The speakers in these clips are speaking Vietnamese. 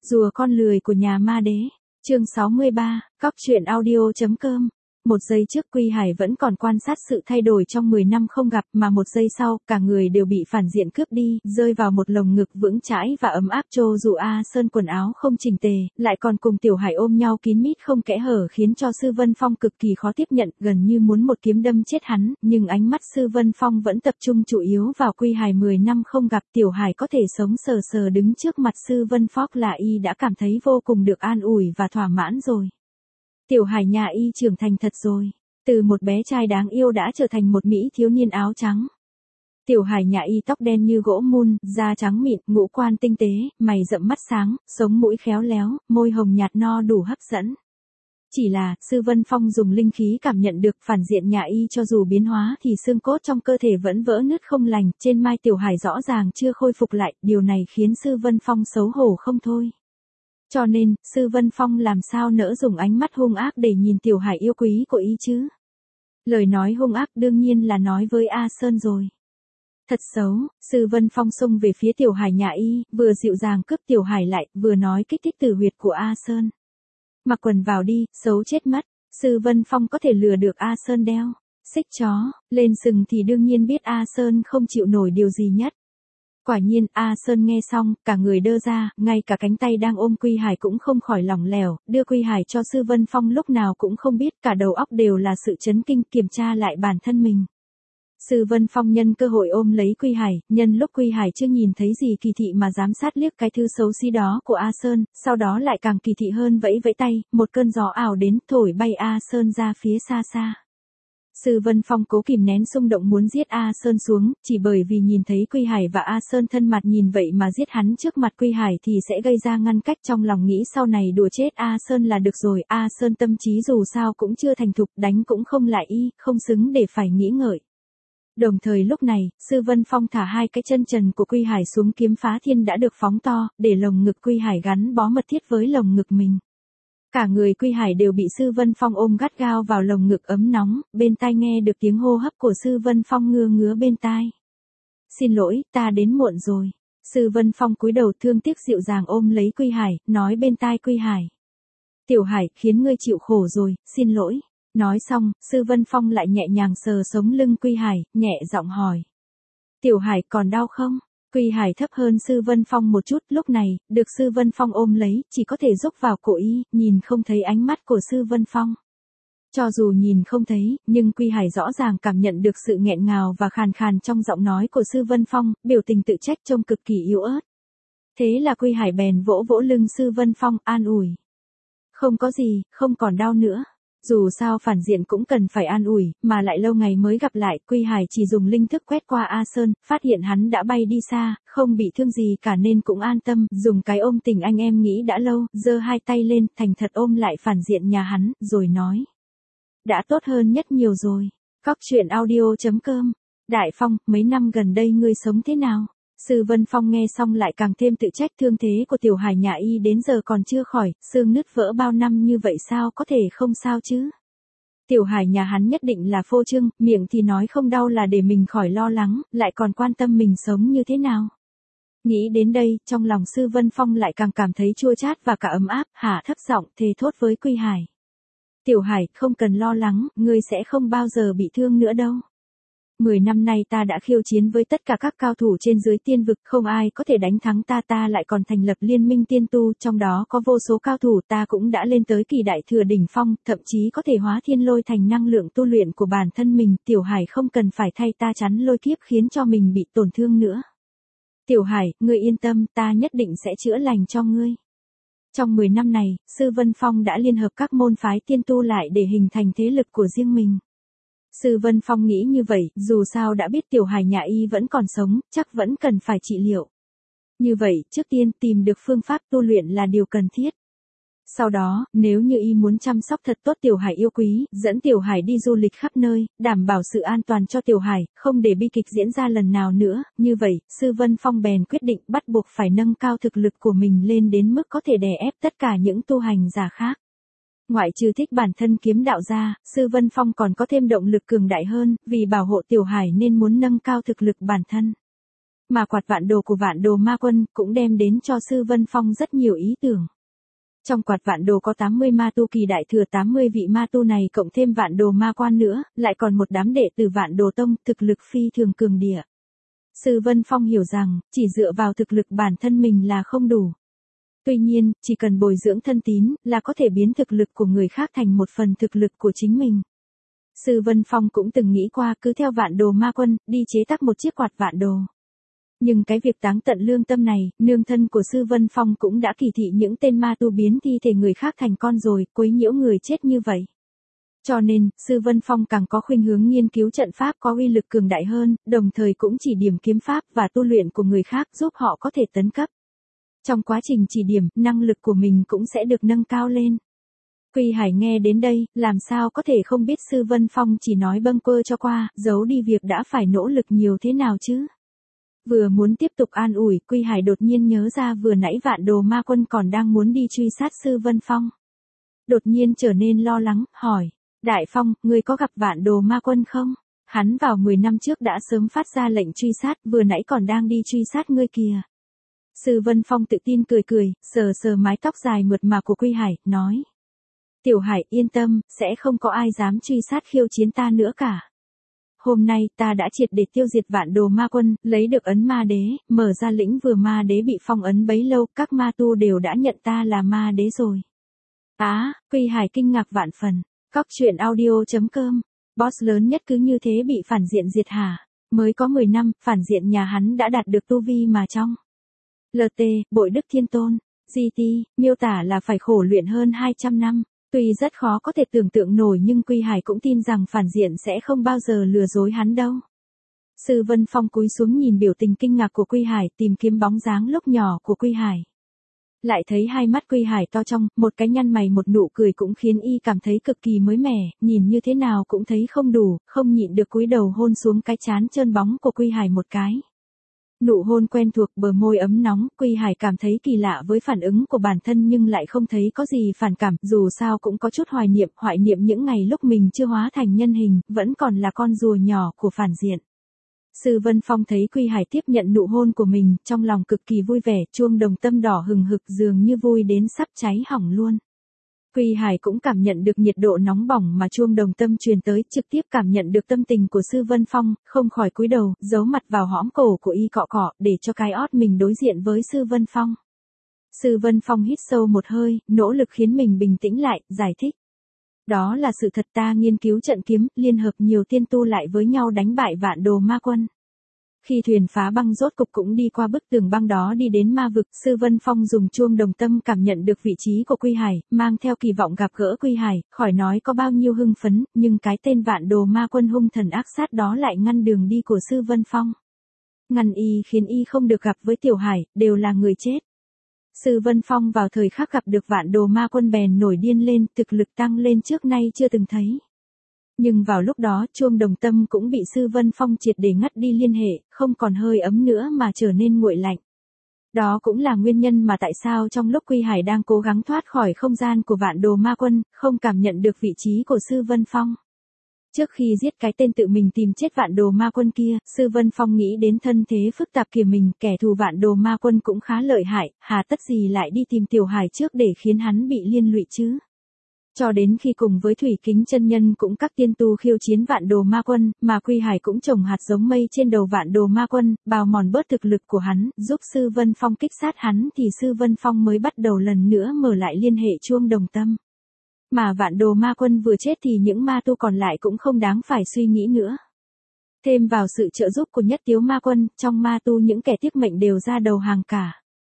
Rùa con lười của nhà ma đế. Chương 63, Cóc truyện audio.com. Một giây trước Quy Hải vẫn còn quan sát sự thay đổi trong 10 năm không gặp, mà một giây sau, cả người đều bị phản diện cướp đi, rơi vào một lồng ngực vững chãi và ấm áp. Cho dù A Sơn quần áo không chỉnh tề, lại còn cùng Tiểu Hải ôm nhau kín mít không kẽ hở, khiến cho Sư Vân Phong cực kỳ khó tiếp nhận, gần như muốn một kiếm đâm chết hắn, nhưng ánh mắt Sư Vân Phong vẫn tập trung chủ yếu vào Quy Hải. 10 năm không gặp, Tiểu Hải có thể sống sờ sờ đứng trước mặt Sư Vân Phong là y đã cảm thấy vô cùng được an ủi và thỏa mãn rồi. Tiểu Hải nhà y trưởng thành thật rồi, từ một bé trai đáng yêu đã trở thành một mỹ thiếu niên áo trắng. Tiểu Hải nhà y tóc đen như gỗ mun, da trắng mịn, ngũ quan tinh tế, mày rậm mắt sáng, sống mũi khéo léo, môi hồng nhạt no đủ hấp dẫn. Chỉ là, Sư Vân Phong dùng linh khí cảm nhận được phản diện nhà y cho dù biến hóa thì xương cốt trong cơ thể vẫn vỡ nứt không lành, trên mai Tiểu Hải rõ ràng chưa khôi phục lại, điều này khiến Sư Vân Phong xấu hổ không thôi. Cho nên, Sư Vân Phong làm sao nỡ dùng ánh mắt hung ác để nhìn Tiểu Hải yêu quý của y chứ? Lời nói hung ác đương nhiên là nói với A Sơn rồi. Thật xấu, Sư Vân Phong xông về phía Tiểu Hải nhà y, vừa dịu dàng cướp Tiểu Hải lại, vừa nói kích thích tử huyệt của A Sơn. Mặc quần vào đi, xấu chết mất. Sư Vân Phong có thể lừa được A Sơn đeo xích chó lên sừng thì đương nhiên biết A Sơn không chịu nổi điều gì nhất. Quả nhiên, A Sơn nghe xong, cả người đơ ra, ngay cả cánh tay đang ôm Quy Hải cũng không khỏi lỏng lẻo, đưa Quy Hải cho Sư Vân Phong lúc nào cũng không biết, cả đầu óc đều là sự chấn kinh, kiểm tra lại bản thân mình. Sư Vân Phong nhân cơ hội ôm lấy Quy Hải, nhân lúc Quy Hải chưa nhìn thấy gì kỳ thị mà giám sát liếc cái thứ xấu xí đó của A Sơn, sau đó lại càng kỳ thị hơn, vẫy vẫy tay, một cơn gió ảo đến, thổi bay A Sơn ra phía xa xa. Sư Vân Phong cố kìm nén xung động muốn giết A Sơn xuống, chỉ bởi vì nhìn thấy Quy Hải và A Sơn thân mật, nhìn vậy mà giết hắn trước mặt Quy Hải thì sẽ gây ra ngăn cách, trong lòng nghĩ sau này đùa chết A Sơn là được rồi. A Sơn tâm trí dù sao cũng chưa thành thục, đánh cũng không lại y, không xứng để phải nghĩ ngợi. Đồng thời lúc này, Sư Vân Phong thả hai cái chân trần của Quy Hải xuống, kiếm phá thiên đã được phóng to, để lồng ngực Quy Hải gắn bó mật thiết với lồng ngực mình. Cả người Quy Hải đều bị Sư Vân Phong ôm gắt gao vào lồng ngực ấm nóng, bên tai nghe được tiếng hô hấp của Sư Vân Phong ngứa ngứa bên tai. Xin lỗi, ta đến muộn rồi. Sư Vân Phong cúi đầu thương tiếc dịu dàng ôm lấy Quy Hải, nói bên tai Quy Hải. Tiểu Hải, khiến ngươi chịu khổ rồi, xin lỗi. Nói xong, Sư Vân Phong lại nhẹ nhàng sờ sống lưng Quy Hải, nhẹ giọng hỏi. Tiểu Hải còn đau không? Quy Hải thấp hơn Sư Vân Phong một chút, lúc này, được Sư Vân Phong ôm lấy, chỉ có thể rúc vào cổ y, nhìn không thấy ánh mắt của Sư Vân Phong. Cho dù nhìn không thấy, nhưng Quy Hải rõ ràng cảm nhận được sự nghẹn ngào và khàn khàn trong giọng nói của Sư Vân Phong, biểu tình tự trách trông cực kỳ yếu ớt. Thế là Quy Hải bèn vỗ vỗ lưng Sư Vân Phong, an ủi. Không có gì, không còn đau nữa. Dù sao phản diện cũng cần phải an ủi, mà lại lâu ngày mới gặp lại, Quy Hải chỉ dùng linh thức quét qua A Sơn, phát hiện hắn đã bay đi xa, không bị thương gì cả nên cũng an tâm, dùng cái ôm tình anh em nghĩ đã lâu, giơ hai tay lên, thành thật ôm lại phản diện nhà hắn, rồi nói. Đã tốt hơn nhất nhiều rồi. Cóc truyện audio.com. Đại Phong, mấy năm gần đây ngươi sống thế nào? Sư Vân Phong nghe xong lại càng thêm tự trách, thương thế của Tiểu Hải nhà y đến giờ còn chưa khỏi, xương nứt vỡ bao năm như vậy sao có thể không sao chứ? Tiểu Hải nhà hắn nhất định là phô trương, miệng thì nói không đau là để mình khỏi lo lắng, lại còn quan tâm mình sống như thế nào. Nghĩ đến đây, trong lòng Sư Vân Phong lại càng cảm thấy chua chát và cả ấm áp, hạ thấp giọng thề thốt với Quy Hải. Tiểu Hải, không cần lo lắng, ngươi sẽ không bao giờ bị thương nữa đâu. 10 năm nay ta đã khiêu chiến với tất cả các cao thủ trên dưới tiên vực, không ai có thể đánh thắng ta, ta lại còn thành lập liên minh tiên tu, trong đó có vô số cao thủ, ta cũng đã lên tới kỳ đại thừa đỉnh phong, thậm chí có thể hóa thiên lôi thành năng lượng tu luyện của bản thân mình, Tiểu Hải không cần phải thay ta chắn lôi kiếp khiến cho mình bị tổn thương nữa. Tiểu Hải, ngươi yên tâm, ta nhất định sẽ chữa lành cho ngươi. Trong 10 năm này, Sư Vân Phong đã liên hợp các môn phái tiên tu lại để hình thành thế lực của riêng mình. Sư Vân Phong nghĩ như vậy, dù sao đã biết Tiểu Hải nhà y vẫn còn sống, chắc vẫn cần phải trị liệu. Như vậy, trước tiên tìm được phương pháp tu luyện là điều cần thiết. Sau đó, nếu như y muốn chăm sóc thật tốt Tiểu Hải yêu quý, dẫn Tiểu Hải đi du lịch khắp nơi, đảm bảo sự an toàn cho Tiểu Hải, không để bi kịch diễn ra lần nào nữa, như vậy, Sư Vân Phong bèn quyết định bắt buộc phải nâng cao thực lực của mình lên đến mức có thể đè ép tất cả những tu hành giả khác. Ngoại trừ thích bản thân kiếm đạo ra, Sư Vân Phong còn có thêm động lực cường đại hơn, vì bảo hộ Tiểu Hải nên muốn nâng cao thực lực bản thân. Mà quạt vạn đồ của vạn đồ ma quân cũng đem đến cho Sư Vân Phong rất nhiều ý tưởng. Trong quạt vạn đồ có 80 ma tu kỳ đại thừa, 80 vị ma tu này cộng thêm vạn đồ ma quan nữa, lại còn một đám đệ tử vạn đồ tông, thực lực phi thường cường địa. Sư Vân Phong hiểu rằng, chỉ dựa vào thực lực bản thân mình là không đủ. Tuy nhiên, chỉ cần bồi dưỡng thân tín, là có thể biến thực lực của người khác thành một phần thực lực của chính mình. Sư Vân Phong cũng từng nghĩ qua cứ theo vạn đồ ma quân, đi chế tác một chiếc quạt vạn đồ. Nhưng cái việc táng tận lương tâm này, nương thân của Sư Vân Phong cũng đã kỳ thị những tên ma tu biến thi thể người khác thành con rồi, quấy nhiễu người chết như vậy. Cho nên, Sư Vân Phong càng có khuynh hướng nghiên cứu trận pháp có uy lực cường đại hơn, đồng thời cũng chỉ điểm kiếm pháp và tu luyện của người khác giúp họ có thể tấn cấp. Trong quá trình chỉ điểm, năng lực của mình cũng sẽ được nâng cao lên. Quy Hải nghe đến đây, làm sao có thể không biết Sư Vân Phong chỉ nói bâng quơ cho qua, giấu đi việc đã phải nỗ lực nhiều thế nào chứ. Vừa muốn tiếp tục an ủi, Quy Hải đột nhiên nhớ ra vừa nãy vạn đồ ma quân còn đang muốn đi truy sát Sư Vân Phong. Đột nhiên trở nên lo lắng, hỏi, Đại Phong, ngươi có gặp vạn đồ ma quân không? Hắn vào 10 năm trước đã sớm phát ra lệnh truy sát, vừa nãy còn đang đi truy sát ngươi kìa. Sư Vân Phong tự tin cười cười, sờ sờ mái tóc dài mượt mà của Quy Hải, nói. Tiểu Hải yên tâm, sẽ không có ai dám truy sát khiêu chiến ta nữa cả. Hôm nay ta đã triệt để tiêu diệt vạn đồ ma quân, lấy được ấn ma đế, mở ra lĩnh vừa ma đế bị phong ấn bấy lâu, các ma tu đều đã nhận ta là ma đế rồi. Quy Hải kinh ngạc vạn phần. Cóc truyện audio.com, boss lớn nhất cứ như thế bị phản diện diệt hả? Mới có 10 năm, phản diện nhà hắn đã đạt được tu vi mà trong. LT, Bội Đức Thiên Tôn, GT, miêu tả là phải khổ luyện hơn 200 năm. Tuy rất khó có thể tưởng tượng nổi nhưng Quy Hải cũng tin rằng phản diện sẽ không bao giờ lừa dối hắn đâu. Sư Vân Phong cúi xuống nhìn biểu tình kinh ngạc của Quy Hải, tìm kiếm bóng dáng lúc nhỏ của Quy Hải. Lại thấy hai mắt Quy Hải to trong, một cái nhăn mày một nụ cười cũng khiến y cảm thấy cực kỳ mới mẻ, nhìn như thế nào cũng thấy không đủ, không nhịn được cúi đầu hôn xuống cái trán trơn bóng của Quy Hải một cái. Nụ hôn quen thuộc, bờ môi ấm nóng, Quy Hải cảm thấy kỳ lạ với phản ứng của bản thân nhưng lại không thấy có gì phản cảm, dù sao cũng có chút hoài niệm những ngày lúc mình chưa hóa thành nhân hình, vẫn còn là con rùa nhỏ của phản diện. Sư Vân Phong thấy Quy Hải tiếp nhận nụ hôn của mình, trong lòng cực kỳ vui vẻ, chuông đồng tâm đỏ hừng hực dường như vui đến sắp cháy hỏng luôn. Quy Hải cũng cảm nhận được nhiệt độ nóng bỏng mà chuông đồng tâm truyền tới, trực tiếp cảm nhận được tâm tình của Sư Vân Phong, không khỏi cúi đầu, giấu mặt vào hõm cổ của y cọ cọ, để cho cái ót mình đối diện với Sư Vân Phong. Sư Vân Phong hít sâu một hơi, nỗ lực khiến mình bình tĩnh lại, giải thích. Đó là sự thật, ta nghiên cứu trận kiếm, liên hợp nhiều tiên tu lại với nhau đánh bại vạn đồ ma quân. Khi thuyền phá băng rốt cục cũng đi qua bức tường băng đó đi đến ma vực, Sư Vân Phong dùng chuông đồng tâm cảm nhận được vị trí của Quy Hải, mang theo kỳ vọng gặp gỡ Quy Hải, khỏi nói có bao nhiêu hưng phấn, nhưng cái tên vạn đồ ma quân hung thần ác sát đó lại ngăn đường đi của Sư Vân Phong. Ngăn y khiến y không được gặp với Tiểu Hải, đều là người chết. Sư Vân Phong vào thời khắc gặp được vạn đồ ma quân bèn nổi điên lên, thực lực tăng lên trước nay chưa từng thấy. Nhưng vào lúc đó, chuông đồng tâm cũng bị Sư Vân Phong triệt để ngắt đi liên hệ, không còn hơi ấm nữa mà trở nên nguội lạnh. Đó cũng là nguyên nhân mà tại sao trong lúc Quy Hải đang cố gắng thoát khỏi không gian của vạn đồ ma quân, không cảm nhận được vị trí của Sư Vân Phong. Trước khi giết cái tên tự mình tìm chết vạn đồ ma quân kia, Sư Vân Phong nghĩ đến thân thế phức tạp kìa mình, kẻ thù vạn đồ ma quân cũng khá lợi hại, hà tất gì lại đi tìm Tiểu Hải trước để khiến hắn bị liên lụy chứ. Cho đến khi cùng với Thủy Kính chân nhân cũng các tiên tu khiêu chiến vạn đồ ma quân, mà Quy Hải cũng trồng hạt giống mây trên đầu vạn đồ ma quân, bào mòn bớt thực lực của hắn, giúp Sư Vân Phong kích sát hắn thì Sư Vân Phong mới bắt đầu lần nữa mở lại liên hệ chuông đồng tâm. Mà vạn đồ ma quân vừa chết thì những ma tu còn lại cũng không đáng phải suy nghĩ nữa. Thêm vào sự trợ giúp của Nhất Tiếu ma quân, trong ma tu những kẻ tiếc mệnh đều ra đầu hàng cả.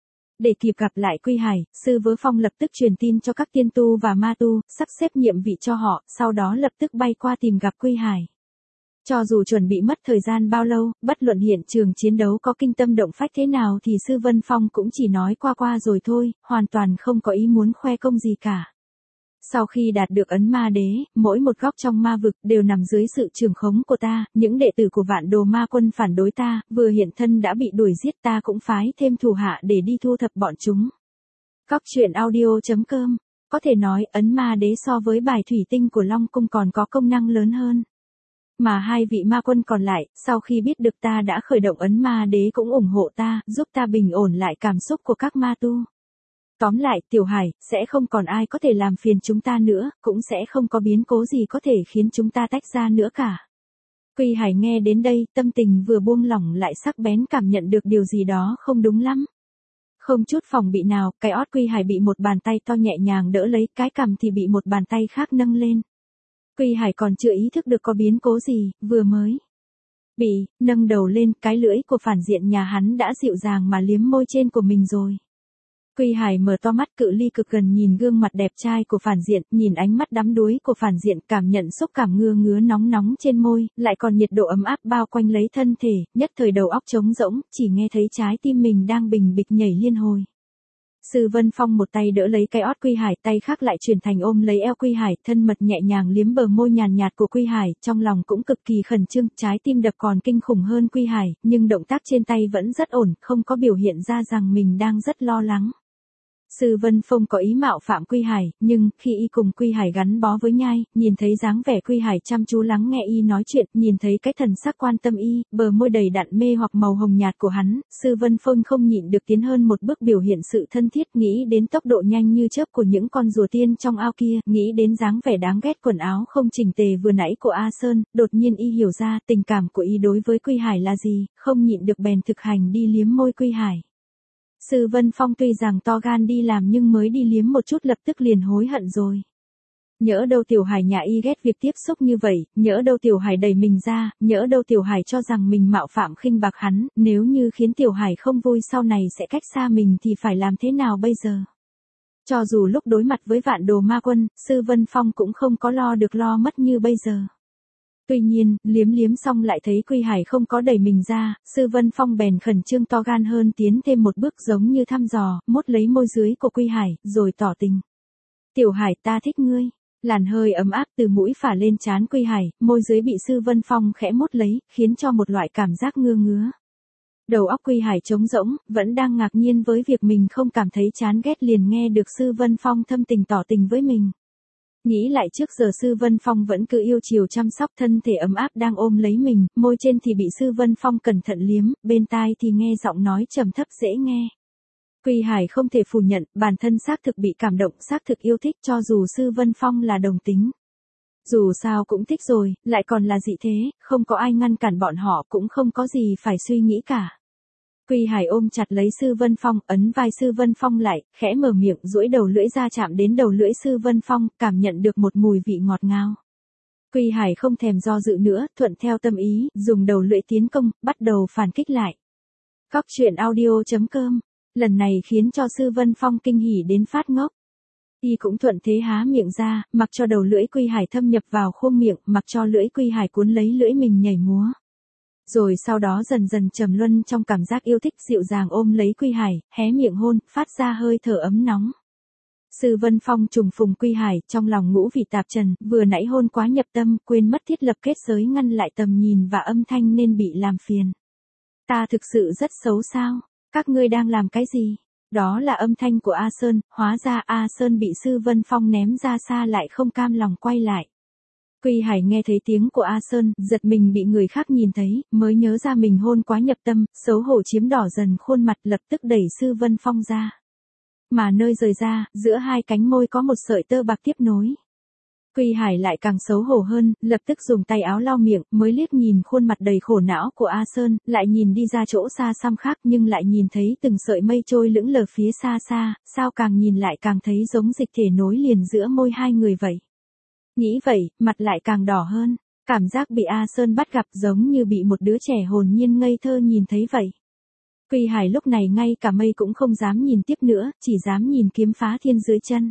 Để kịp gặp lại Quy Hải, Sư Vớ Phong lập tức truyền tin cho các tiên tu và ma tu, sắp xếp nhiệm vị cho họ, sau đó lập tức bay qua tìm gặp Quy Hải. Cho dù chuẩn bị mất thời gian bao lâu, bất luận hiện trường chiến đấu có kinh tâm động phách thế nào thì Sư Vân Phong cũng chỉ nói qua rồi thôi, hoàn toàn không có ý muốn khoe công gì cả. Sau khi đạt được ấn ma đế, mỗi một góc trong ma vực đều nằm dưới sự trưởng khống của ta, những đệ tử của vạn đồ ma quân phản đối ta, vừa hiện thân đã bị đuổi giết, ta cũng phái thêm thủ hạ để đi thu thập bọn chúng. Cóc truyện audio.com, có thể nói ấn ma đế so với bài thủy tinh của Long Cung còn có công năng lớn hơn. Mà hai vị ma quân còn lại, sau khi biết được ta đã khởi động ấn ma đế cũng ủng hộ ta, giúp ta bình ổn lại cảm xúc của các ma tu. Tóm lại, Tiểu Hải, sẽ không còn ai có thể làm phiền chúng ta nữa, cũng sẽ không có biến cố gì có thể khiến chúng ta tách ra nữa cả. Quy Hải nghe đến đây, tâm tình vừa buông lỏng lại sắc bén cảm nhận được điều gì đó không đúng lắm. Không chút phòng bị nào, cái ót Quy Hải bị một bàn tay to nhẹ nhàng đỡ lấy, cái cằm thì bị một bàn tay khác nâng lên. Quy Hải còn chưa ý thức được có biến cố gì, vừa mới bị nâng đầu lên, cái lưỡi của phản diện nhà hắn đã dịu dàng mà liếm môi trên của mình rồi. Quy Hải mở to mắt cự ly cực gần nhìn gương mặt đẹp trai của phản diện, nhìn ánh mắt đắm đuối của phản diện, cảm nhận xúc cảm ngứa ngứa nóng nóng trên môi, lại còn nhiệt độ ấm áp bao quanh lấy thân thể, nhất thời đầu óc trống rỗng, chỉ nghe thấy trái tim mình đang bình bịch nhảy liên hồi. Sư Vân Phong một tay đỡ lấy cái ót Quy Hải, tay khác lại chuyển thành ôm lấy eo Quy Hải, thân mật nhẹ nhàng liếm bờ môi nhàn nhạt của Quy Hải, trong lòng cũng cực kỳ khẩn trương, trái tim đập còn kinh khủng hơn Quy Hải, nhưng động tác trên tay vẫn rất ổn, không có biểu hiện ra rằng mình đang rất lo lắng. Sư Vân Phong có ý mạo phạm Quy Hải, nhưng khi y cùng Quy Hải gắn bó với nhai, nhìn thấy dáng vẻ Quy Hải chăm chú lắng nghe y nói chuyện, nhìn thấy cái thần sắc quan tâm y, bờ môi đầy đặn mê hoặc màu hồng nhạt của hắn, Sư Vân Phong không nhịn được tiến hơn một bước biểu hiện sự thân thiết, nghĩ đến tốc độ nhanh như chớp của những con rùa tiên trong ao kia, nghĩ đến dáng vẻ đáng ghét quần áo không chỉnh tề vừa nãy của A Sơn, đột nhiên y hiểu ra tình cảm của y đối với Quy Hải là gì, không nhịn được bèn thực hành đi liếm môi Quy Hải. Sư Vân Phong tuy rằng to gan đi làm nhưng mới đi liếm một chút lập tức liền hối hận rồi. Nhỡ đâu Tiểu Hải nhà y ghét việc tiếp xúc như vậy, nhỡ đâu Tiểu Hải đẩy mình ra, nhỡ đâu Tiểu Hải cho rằng mình mạo phạm khinh bạc hắn, nếu như khiến Tiểu Hải không vui sau này sẽ cách xa mình thì phải làm thế nào bây giờ? Cho dù lúc đối mặt với vạn đồ ma quân, Sư Vân Phong cũng không có lo được lo mất như bây giờ. Tuy nhiên, liếm xong lại thấy Quy Hải không có đẩy mình ra, Sư Vân Phong bèn khẩn trương to gan hơn tiến thêm một bước giống như thăm dò, mốt lấy môi dưới của Quy Hải, rồi tỏ tình. Tiểu Hải ta thích ngươi. Làn hơi ấm áp từ mũi phả lên trán Quy Hải, môi dưới bị Sư Vân Phong khẽ mốt lấy, khiến cho một loại cảm giác ngứa ngứa. Đầu óc Quy Hải trống rỗng, vẫn đang ngạc nhiên với việc mình không cảm thấy chán ghét liền nghe được Sư Vân Phong thâm tình tỏ tình với mình. Nghĩ lại trước giờ Sư Vân Phong vẫn cứ yêu chiều chăm sóc thân thể ấm áp đang ôm lấy mình, môi trên thì bị Sư Vân Phong cẩn thận liếm, bên tai thì nghe giọng nói trầm thấp dễ nghe. Quy Hải không thể phủ nhận, bản thân xác thực bị cảm động, xác thực yêu thích cho dù Sư Vân Phong là đồng tính. Dù sao cũng thích rồi, lại còn là dị thế, không có ai ngăn cản bọn họ cũng không có gì phải suy nghĩ cả. Quy Hải ôm chặt lấy Sư Vân Phong, ấn vai Sư Vân Phong lại, khẽ mở miệng, duỗi đầu lưỡi ra chạm đến đầu lưỡi Sư Vân Phong, cảm nhận được một mùi vị ngọt ngào. Quy Hải không thèm do dự nữa, thuận theo tâm ý, dùng đầu lưỡi tiến công, bắt đầu phản kích lại. Góc truyện audio.com, lần này khiến cho Sư Vân Phong kinh hỉ đến phát ngốc. Y cũng thuận thế há miệng ra, mặc cho đầu lưỡi Quy Hải thâm nhập vào khuôn miệng, mặc cho lưỡi Quy Hải cuốn lấy lưỡi mình nhảy múa. Rồi sau đó dần dần trầm luân trong cảm giác yêu thích dịu dàng ôm lấy Quy Hải, hé miệng hôn, phát ra hơi thở ấm nóng. Sư Vân Phong trùng phùng Quy Hải, trong lòng ngũ vị tạp trần, vừa nãy hôn quá nhập tâm, quên mất thiết lập kết giới ngăn lại tầm nhìn và âm thanh nên bị làm phiền. Ta thực sự rất xấu sao? Các ngươi đang làm cái gì? Đó là âm thanh của A Sơn, hóa ra A Sơn bị Sư Vân Phong ném ra xa lại không cam lòng quay lại. Quy Hải nghe thấy tiếng của A Sơn, giật mình bị người khác nhìn thấy, mới nhớ ra mình hôn quá nhập tâm, xấu hổ chiếm đỏ dần khuôn mặt lập tức đẩy Sư Vân Phong ra. Mà nơi rời ra, giữa hai cánh môi có một sợi tơ bạc tiếp nối. Quy Hải lại càng xấu hổ hơn, lập tức dùng tay áo lau miệng, mới liếc nhìn khuôn mặt đầy khổ não của A Sơn, lại nhìn đi ra chỗ xa xăm khác nhưng lại nhìn thấy từng sợi mây trôi lững lờ phía xa xa, sao càng nhìn lại càng thấy giống dịch thể nối liền giữa môi hai người vậy. Nghĩ vậy, mặt lại càng đỏ hơn, cảm giác bị A Sơn bắt gặp giống như bị một đứa trẻ hồn nhiên ngây thơ nhìn thấy vậy. Quy Hải lúc này ngay cả mây cũng không dám nhìn tiếp nữa, chỉ dám nhìn kiếm phá thiên dưới chân.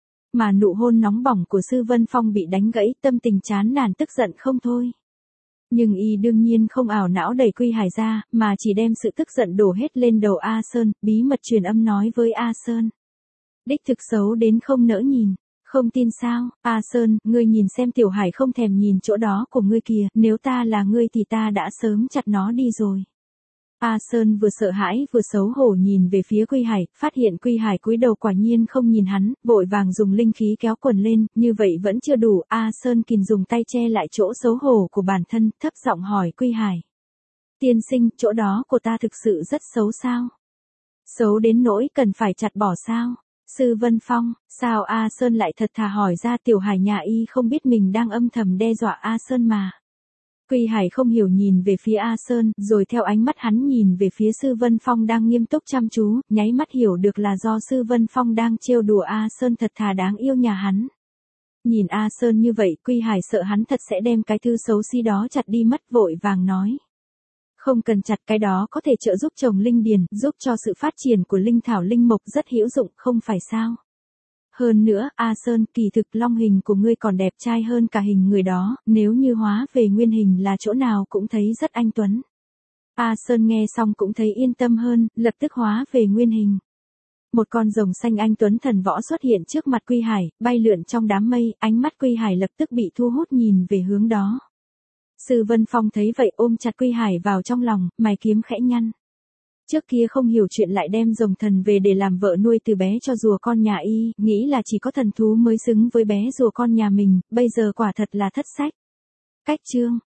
Mà nụ hôn nóng bỏng của Sư Vân Phong bị đánh gãy, tâm tình chán nản tức giận không thôi. Nhưng y đương nhiên không ảo não đẩy Quy Hải ra, mà chỉ đem sự tức giận đổ hết lên đầu A Sơn, bí mật truyền âm nói với A Sơn. Đích thực xấu đến không nỡ nhìn. Không tin sao, A Sơn, ngươi nhìn xem Tiểu Hải không thèm nhìn chỗ đó của ngươi kìa, nếu ta là ngươi thì ta đã sớm chặt nó đi rồi. A Sơn vừa sợ hãi vừa xấu hổ nhìn về phía Quy Hải, phát hiện Quy Hải cúi đầu quả nhiên không nhìn hắn, vội vàng dùng linh khí kéo quần lên, như vậy vẫn chưa đủ, A Sơn kìm dùng tay che lại chỗ xấu hổ của bản thân, thấp giọng hỏi Quy Hải. Tiên sinh, chỗ đó của ta thực sự rất xấu sao? Xấu đến nỗi cần phải chặt bỏ sao? Sư Vân Phong, sao A Sơn lại thật thà hỏi ra Tiểu Hải nhà y không biết mình đang âm thầm đe dọa A Sơn mà. Quy Hải không hiểu nhìn về phía A Sơn, rồi theo ánh mắt hắn nhìn về phía Sư Vân Phong đang nghiêm túc chăm chú, nháy mắt hiểu được là do Sư Vân Phong đang trêu đùa A Sơn thật thà đáng yêu nhà hắn. Nhìn A Sơn như vậy, Quy Hải sợ hắn thật sẽ đem cái thứ xấu xí đó chặt đi mất, vội vàng nói. Không cần chặt, cái đó có thể trợ giúp trồng linh điền, giúp cho sự phát triển của linh thảo linh mộc rất hữu dụng, không phải sao? Hơn nữa, A Sơn, kỳ thực long hình của ngươi còn đẹp trai hơn cả hình người đó, nếu như hóa về nguyên hình là chỗ nào cũng thấy rất anh tuấn. A Sơn nghe xong cũng thấy yên tâm hơn, lập tức hóa về nguyên hình. Một con rồng xanh anh tuấn thần võ xuất hiện trước mặt Quy Hải, bay lượn trong đám mây, ánh mắt Quy Hải lập tức bị thu hút nhìn về hướng đó. Sư Vân Phong thấy vậy ôm chặt Quy Hải vào trong lòng, mày kiếm khẽ nhăn. Trước kia không hiểu chuyện lại đem rồng thần về để làm vợ nuôi từ bé cho rùa con nhà y, nghĩ là chỉ có thần thú mới xứng với bé rùa con nhà mình, bây giờ quả thật là thất sách. Cách chương